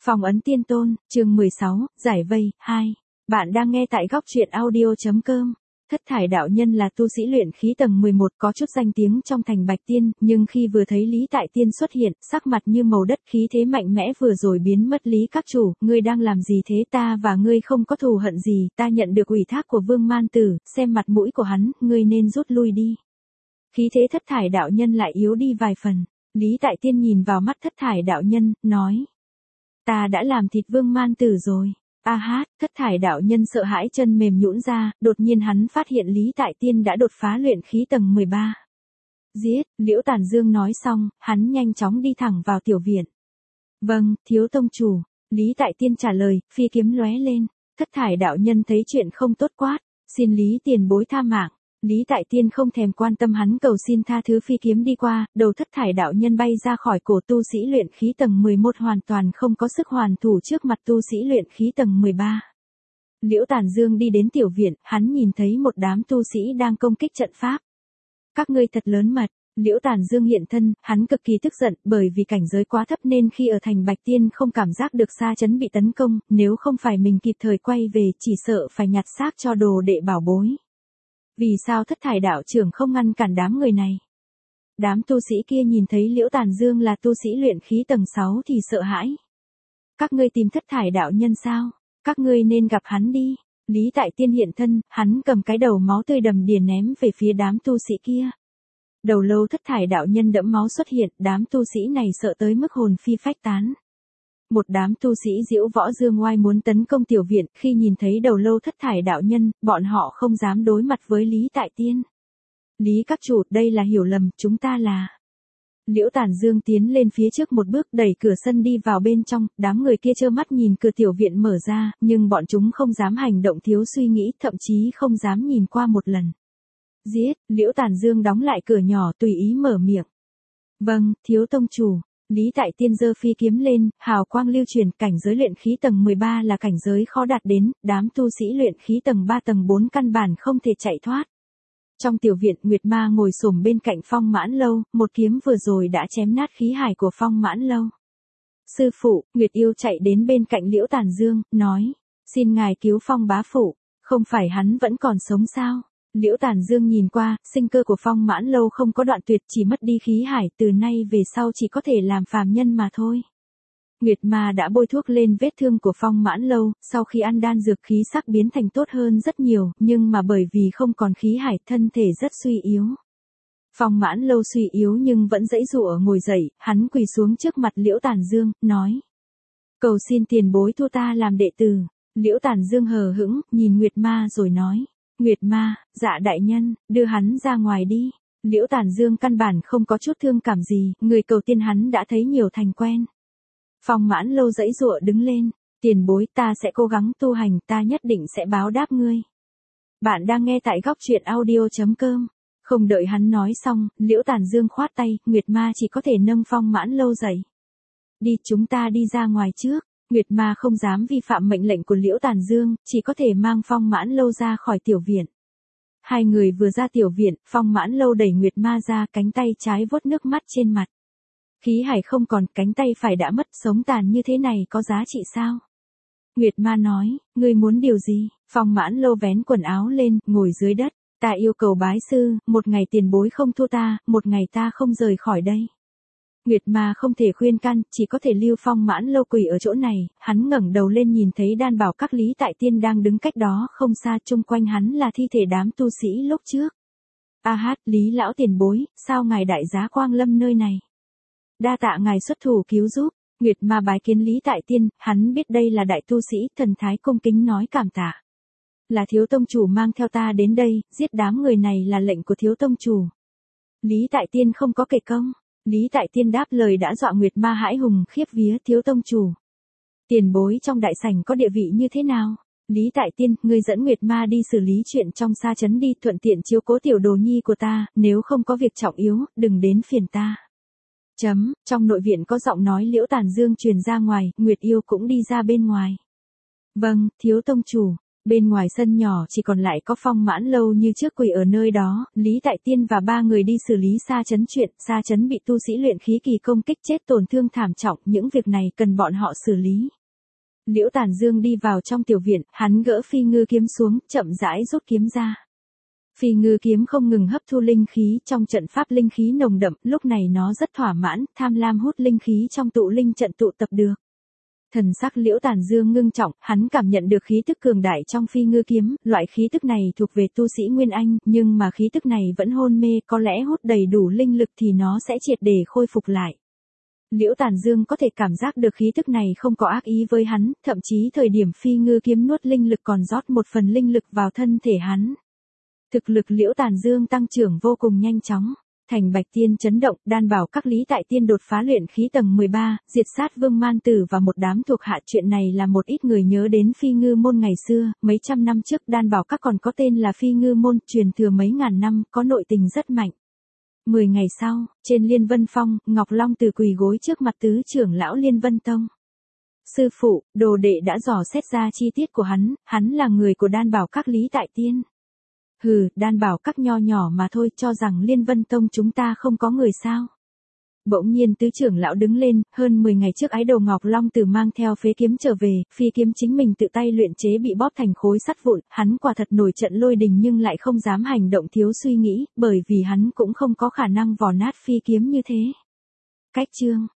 Phong ấn tiên tôn, chương 16, giải vây, 2. Bạn đang nghe tại góc truyện audio.com. Thất thải đạo nhân là tu sĩ luyện khí tầng 11 có chút danh tiếng trong thành Bạch Tiên, nhưng khi vừa thấy Lý Tại Tiên xuất hiện, sắc mặt như màu đất khí thế mạnh mẽ vừa rồi biến mất. Lý các chủ, ngươi đang làm gì thế? Ta và ngươi không có thù hận gì, ta nhận được ủy thác của Vương Man Tử, xem mặt mũi của hắn, ngươi nên rút lui đi. Khí thế thất thải đạo nhân lại yếu đi vài phần. Lý Tại Tiên nhìn vào mắt thất thải đạo nhân, nói. Ta đã làm thịt Vương Man Tử rồi. A hát, thất thải đạo nhân sợ hãi chân mềm nhũn ra, đột nhiên hắn phát hiện Lý Tại Tiên đã đột phá luyện khí tầng 13. Giết, Liễu Tản Dương nói xong, hắn nhanh chóng đi thẳng vào tiểu viện. Vâng, thiếu tông chủ. Lý Tại Tiên trả lời, phi kiếm lóe lên. Thất thải đạo nhân thấy chuyện không tốt quát, xin Lý tiền bối tha mạng. Lý Tại Tiên không thèm quan tâm hắn cầu xin tha thứ, phi kiếm đi qua, đầu thất thải đạo nhân bay ra khỏi cổ tu sĩ luyện khí tầng 11 hoàn toàn không có sức hoàn thủ trước mặt tu sĩ luyện khí tầng 13. Liễu Tản Dương đi đến tiểu viện, hắn nhìn thấy một đám tu sĩ đang công kích trận pháp. Các ngươi thật lớn mật. Liễu Tản Dương hiện thân, hắn cực kỳ tức giận, bởi vì cảnh giới quá thấp nên khi ở thành Bạch Tiên không cảm giác được Sa Trấn bị tấn công, nếu không phải mình kịp thời quay về chỉ sợ phải nhặt xác cho đồ đệ bảo bối. Vì sao thất thải đạo trưởng không ngăn cản đám người này? Đám tu sĩ kia nhìn thấy Liễu Tản Dương là tu sĩ luyện khí tầng 6 thì sợ hãi. Các ngươi tìm thất thải đạo nhân sao? Các ngươi nên gặp hắn đi. Lý Tại Tiên hiện thân, hắn cầm cái đầu máu tươi đầm đìa ném về phía đám tu sĩ kia. Đầu lâu thất thải đạo nhân đẫm máu xuất hiện, đám tu sĩ này sợ tới mức hồn phi phách tán. Một đám tu sĩ diễu võ dương oai muốn tấn công tiểu viện, khi nhìn thấy đầu lâu thất thải đạo nhân, bọn họ không dám đối mặt với Lý Tại Tiên. Lý các chủ, đây là hiểu lầm, chúng ta là... Liễu Tản Dương tiến lên phía trước một bước, đẩy cửa sân đi vào bên trong, đám người kia trơ mắt nhìn cửa tiểu viện mở ra, nhưng bọn chúng không dám hành động thiếu suy nghĩ, thậm chí không dám nhìn qua một lần. Giết, Liễu Tản Dương đóng lại cửa nhỏ tùy ý mở miệng. Vâng, thiếu tông chủ. Lý Tại Tiên giơ phi kiếm lên, hào quang lưu truyền, cảnh giới luyện khí tầng 13 là cảnh giới khó đạt đến, đám tu sĩ luyện khí tầng 3 tầng 4 căn bản không thể chạy thoát. Trong tiểu viện, Nguyệt Ma ngồi xổm bên cạnh Phong Mãn Lâu, một kiếm vừa rồi đã chém nát khí hải của Phong Mãn Lâu. Sư phụ, Nguyệt Yêu chạy đến bên cạnh Liễu Tản Dương, nói, xin ngài cứu Phong bá phụ, không phải hắn vẫn còn sống sao? Liễu Tản Dương nhìn qua, sinh cơ của Phong Mãn Lâu không có đoạn tuyệt, chỉ mất đi khí hải, từ nay về sau chỉ có thể làm phàm nhân mà thôi. Nguyệt Ma đã bôi thuốc lên vết thương của Phong Mãn Lâu, sau khi ăn đan dược khí sắc biến thành tốt hơn rất nhiều, nhưng mà bởi vì không còn khí hải, thân thể rất suy yếu. Phong Mãn Lâu suy yếu nhưng vẫn giãy giụa ngồi dậy, hắn quỳ xuống trước mặt Liễu Tản Dương, nói: "Cầu xin tiền bối thu ta làm đệ tử." Liễu Tản Dương hờ hững, nhìn Nguyệt Ma rồi nói: "Nguyệt Ma, dạ đại nhân, đưa hắn ra ngoài đi." Liễu Tản Dương căn bản không có chút thương cảm gì, người cầu tiên hắn đã thấy nhiều thành quen. Phong Mãn Lâu giãy giụa đứng lên, "Tiền bối, ta sẽ cố gắng tu hành, ta nhất định sẽ báo đáp ngươi." Bạn đang nghe tại góc truyện audio.com. Không đợi hắn nói xong, Liễu Tản Dương khoát tay, Nguyệt Ma chỉ có thể nâng Phong Mãn Lâu dậy. "Đi, chúng ta đi ra ngoài trước." Nguyệt Ma không dám vi phạm mệnh lệnh của Liễu Tản Dương, chỉ có thể mang Phong Mãn Lâu ra khỏi tiểu viện. Hai người vừa ra tiểu viện, Phong Mãn Lâu đẩy Nguyệt Ma ra, cánh tay trái vuốt nước mắt trên mặt. Khí hải không còn, cánh tay phải đã mất, sống tàn như thế này có giá trị sao? Nguyệt Ma nói, ngươi muốn điều gì? Phong Mãn Lâu vén quần áo lên, ngồi dưới đất. "Ta yêu cầu bái sư, một ngày tiền bối không thua ta, một ngày ta không rời khỏi đây." Nguyệt Ma không thể khuyên can, chỉ có thể lưu Phong Mãn Lâu quỳ ở chỗ này, hắn ngẩng đầu lên nhìn thấy đan bảo các Lý Tại Tiên đang đứng cách đó không xa, chung quanh hắn là thi thể đám tu sĩ lúc trước. "A hát, Lý lão tiền bối, sao ngài đại giá quang lâm nơi này? Đa tạ ngài xuất thủ cứu giúp." Nguyệt Ma bái kiến Lý Tại Tiên, hắn biết đây là đại tu sĩ, thần thái cung kính nói cảm tạ. "Là thiếu tông chủ mang theo ta đến đây, giết đám người này là lệnh của thiếu tông chủ." Lý Tại Tiên không có kể công. Lý Tại Tiên đáp lời đã dọa Nguyệt Ma hãi hùng khiếp vía, "Thiếu tông chủ, tiền bối trong đại sảnh có địa vị như thế nào?" "Lý Tại Tiên, ngươi dẫn Nguyệt Ma đi xử lý chuyện trong Sa Trấn đi, thuận tiện chiếu cố tiểu đồ nhi của ta, nếu không có việc trọng yếu, đừng đến phiền ta." Trong nội viện có giọng nói Liễu Tản Dương truyền ra ngoài, Nguyệt Yêu cũng đi ra bên ngoài. "Vâng, thiếu tông chủ." Bên ngoài sân nhỏ chỉ còn lại có Phong Mãn Lâu như trước quỳ ở nơi đó, Lý Tại Tiên và 3 người đi xử lý Sa Chấn chuyện, Sa Chấn bị tu sĩ luyện khí kỳ công kích chết tổn thương thảm trọng, những việc này cần bọn họ xử lý. Liễu Tản Dương đi vào trong tiểu viện, hắn gỡ phi ngư kiếm xuống, chậm rãi rút kiếm ra. Phi ngư kiếm không ngừng hấp thu linh khí trong trận pháp linh khí nồng đậm, lúc này nó rất thỏa mãn, tham lam hút linh khí trong tụ linh trận tụ tập được. Thần sắc Liễu Tản Dương ngưng trọng, hắn cảm nhận được khí tức cường đại trong phi ngư kiếm, loại khí tức này thuộc về tu sĩ Nguyên Anh, nhưng mà khí tức này vẫn hôn mê, có lẽ hút đầy đủ linh lực thì nó sẽ triệt để khôi phục lại. Liễu Tản Dương có thể cảm giác được khí tức này không có ác ý với hắn, thậm chí thời điểm phi ngư kiếm nuốt linh lực còn rót một phần linh lực vào thân thể hắn. Thực lực Liễu Tản Dương tăng trưởng vô cùng nhanh chóng. Thành Bạch Tiên chấn động, đan bảo các Lý Tại Tiên đột phá luyện khí tầng 13, diệt sát Vương Man Tử và một đám thuộc hạ. Chuyện này là một ít người nhớ đến Phi Ngư Môn ngày xưa, mấy trăm năm trước đan bảo các còn có tên là Phi Ngư Môn, truyền thừa mấy ngàn năm, có nội tình rất mạnh. 10 ngày sau, trên Liên Vân Phong, Ngọc Long Tử quỳ gối trước mặt tứ trưởng lão Liên Vân Tông. Sư phụ, đồ đệ đã dò xét ra chi tiết của hắn là người của đan bảo các Lý Tại Tiên. Hừ, đan bảo các nho nhỏ mà thôi, cho rằng Liên Vân Tông chúng ta không có người sao. Bỗng nhiên tứ trưởng lão đứng lên, hơn 10 ngày trước ái đồ Ngọc Long Tử mang theo phế kiếm trở về, phi kiếm chính mình tự tay luyện chế bị bóp thành khối sắt vụn, hắn quả thật nổi trận lôi đình nhưng lại không dám hành động thiếu suy nghĩ, bởi vì hắn cũng không có khả năng vò nát phi kiếm như thế. Cách chương